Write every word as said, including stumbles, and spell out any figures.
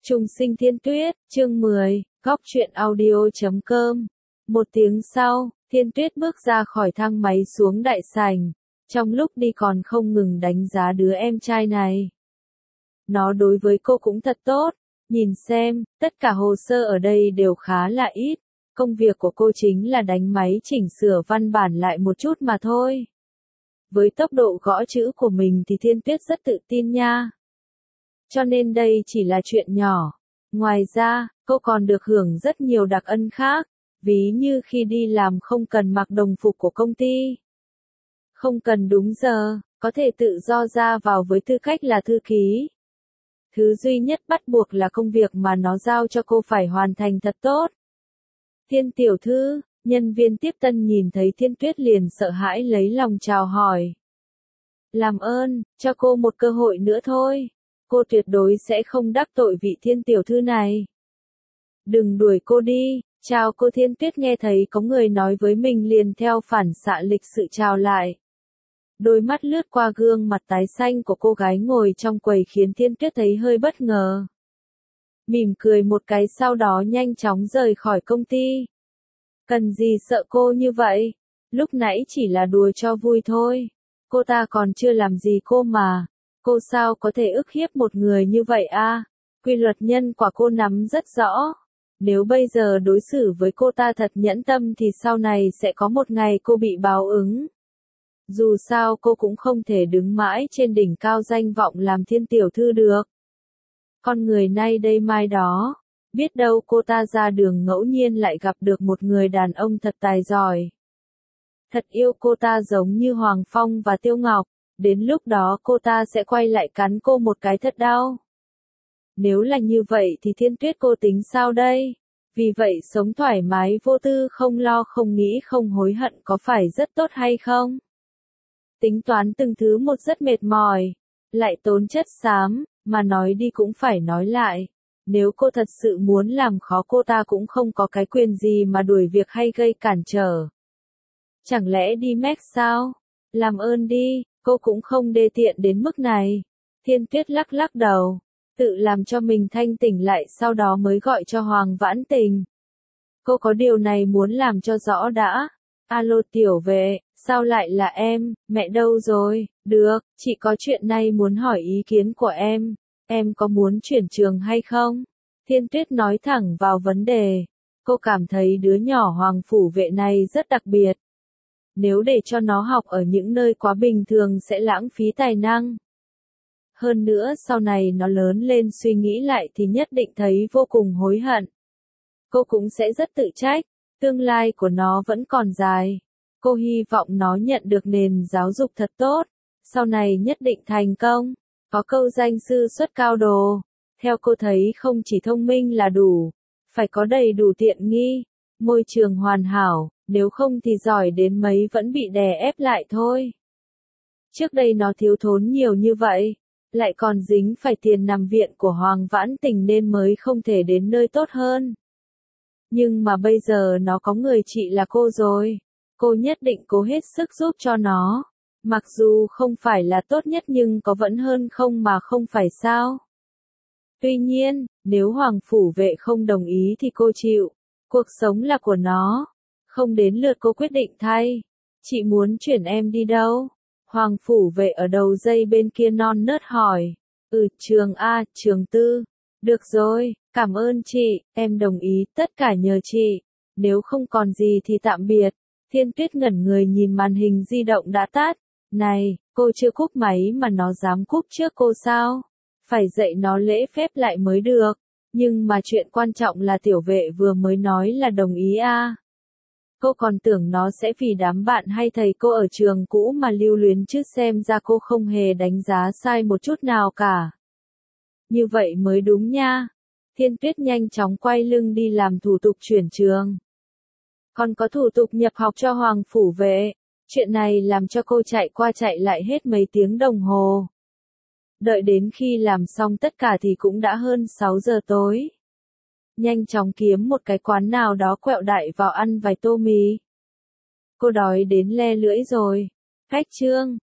Trùng sinh thiên tuyết, chương mười, góc truyện audio chấm com. Một tiếng sau, Thiên Tuyết bước ra khỏi thang máy xuống đại sảnh. Trong lúc đi còn không ngừng đánh giá đứa em trai này. Nó đối với cô cũng thật tốt. Nhìn xem, tất cả hồ sơ ở đây đều khá là ít. Công việc của cô chính là đánh máy chỉnh sửa văn bản lại một chút mà thôi. Với tốc độ gõ chữ của mình thì Thiên Tuyết rất tự tin nha. Cho nên đây chỉ là chuyện nhỏ. Ngoài ra, cô còn được hưởng rất nhiều đặc ân khác, ví như khi đi làm không cần mặc đồng phục của công ty. Không cần đúng giờ, có thể tự do ra vào với tư cách là thư ký. Thứ duy nhất bắt buộc là công việc mà nó giao cho cô phải hoàn thành thật tốt. Thiên tiểu thư, nhân viên tiếp tân nhìn thấy Thiên Tuyết liền sợ hãi lấy lòng chào hỏi. Làm ơn, cho cô một cơ hội nữa thôi. Cô tuyệt đối sẽ không đắc tội vị Thiên tiểu thư này. Đừng đuổi cô đi, chào cô. Thiên Tuyết nghe thấy có người nói với mình liền theo phản xạ lịch sự chào lại. Đôi mắt lướt qua gương mặt tái xanh của cô gái ngồi trong quầy khiến Thiên Tuyết thấy hơi bất ngờ. Mỉm cười một cái sau đó nhanh chóng rời khỏi công ty. Cần gì sợ cô như vậy? Lúc nãy chỉ là đùa cho vui thôi. Cô ta còn chưa làm gì cô mà. Cô sao có thể ức hiếp một người như vậy a? Quy luật nhân quả cô nắm rất rõ. Nếu bây giờ đối xử với cô ta thật nhẫn tâm thì sau này sẽ có một ngày cô bị báo ứng. Dù sao cô cũng không thể đứng mãi trên đỉnh cao danh vọng làm Thiên tiểu thư được. Con người nay đây mai đó, biết đâu cô ta ra đường ngẫu nhiên lại gặp được một người đàn ông thật tài giỏi. Thật yêu cô ta giống như Hoàng Phong và Tiêu Ngọc. Đến lúc đó cô ta sẽ quay lại cắn cô một cái thật đau. Nếu là như vậy thì Thiên Tuyết cô tính sao đây? Vì vậy sống thoải mái vô tư không lo không nghĩ không hối hận có phải rất tốt hay không? Tính toán từng thứ một rất mệt mỏi, lại tốn chất xám, mà nói đi cũng phải nói lại. Nếu cô thật sự muốn làm khó cô ta cũng không có cái quyền gì mà đuổi việc hay gây cản trở. Chẳng lẽ đi Mac sao? Làm ơn đi. Cô cũng không đê tiện đến mức này. Thiên Tuyết lắc lắc đầu, tự làm cho mình thanh tỉnh lại sau đó mới gọi cho Hoàng Vãn Tình. Cô có điều này muốn làm cho rõ đã. Alo tiểu vệ, sao lại là em, mẹ đâu rồi? Được, chị có chuyện này muốn hỏi ý kiến của em. Em có muốn chuyển trường hay không? Thiên Tuyết nói thẳng vào vấn đề. Cô cảm thấy đứa nhỏ Hoàng phủ vệ này rất đặc biệt. Nếu để cho nó học ở những nơi quá bình thường sẽ lãng phí tài năng. Hơn nữa sau này nó lớn lên suy nghĩ lại thì nhất định thấy vô cùng hối hận. Cô cũng sẽ rất tự trách, tương lai của nó vẫn còn dài. Cô hy vọng nó nhận được nền giáo dục thật tốt, sau này nhất định thành công. Có câu danh sư xuất cao đồ. Theo cô thấy không chỉ thông minh là đủ, phải có đầy đủ tiện nghi, môi trường hoàn hảo. Nếu không thì giỏi đến mấy vẫn bị đè ép lại thôi. Trước đây nó thiếu thốn nhiều như vậy, lại còn dính phải tiền nằm viện của Hoàng Vãn Tình nên mới không thể đến nơi tốt hơn. Nhưng mà bây giờ nó có người chị là cô rồi. Cô nhất định cố hết sức giúp cho nó. Mặc dù không phải là tốt nhất nhưng có vẫn hơn không mà không phải sao. Tuy nhiên, nếu Hoàng phủ vệ không đồng ý thì cô chịu. Cuộc sống là của nó. Không đến lượt cô quyết định thay. Chị muốn chuyển em đi đâu? Hoàng phủ vệ ở đầu dây bên kia non nớt hỏi. Ừ, trường A, trường tư. Được rồi, cảm ơn chị, em đồng ý, tất cả nhờ chị. Nếu không còn gì thì tạm biệt. Thiên Tuyết ngẩn người nhìn màn hình di động đã tắt. Này, cô chưa cúp máy mà nó dám cúp trước cô sao? Phải dạy nó lễ phép lại mới được. Nhưng mà chuyện quan trọng là tiểu vệ vừa mới nói là đồng ý a. Cô còn tưởng nó sẽ vì đám bạn hay thầy cô ở trường cũ mà lưu luyến chứ xem ra cô không hề đánh giá sai một chút nào cả. Như vậy mới đúng nha. Thiên Tuyết nhanh chóng quay lưng đi làm thủ tục chuyển trường. Còn có thủ tục nhập học cho Hoàng phủ vệ. Chuyện này làm cho cô chạy qua chạy lại hết mấy tiếng đồng hồ. Đợi đến khi làm xong tất cả thì cũng đã hơn sáu giờ tối. Nhanh chóng kiếm một cái quán nào đó quẹo đại vào ăn vài tô mì. Cô đói đến le lưỡi rồi. Cách chương,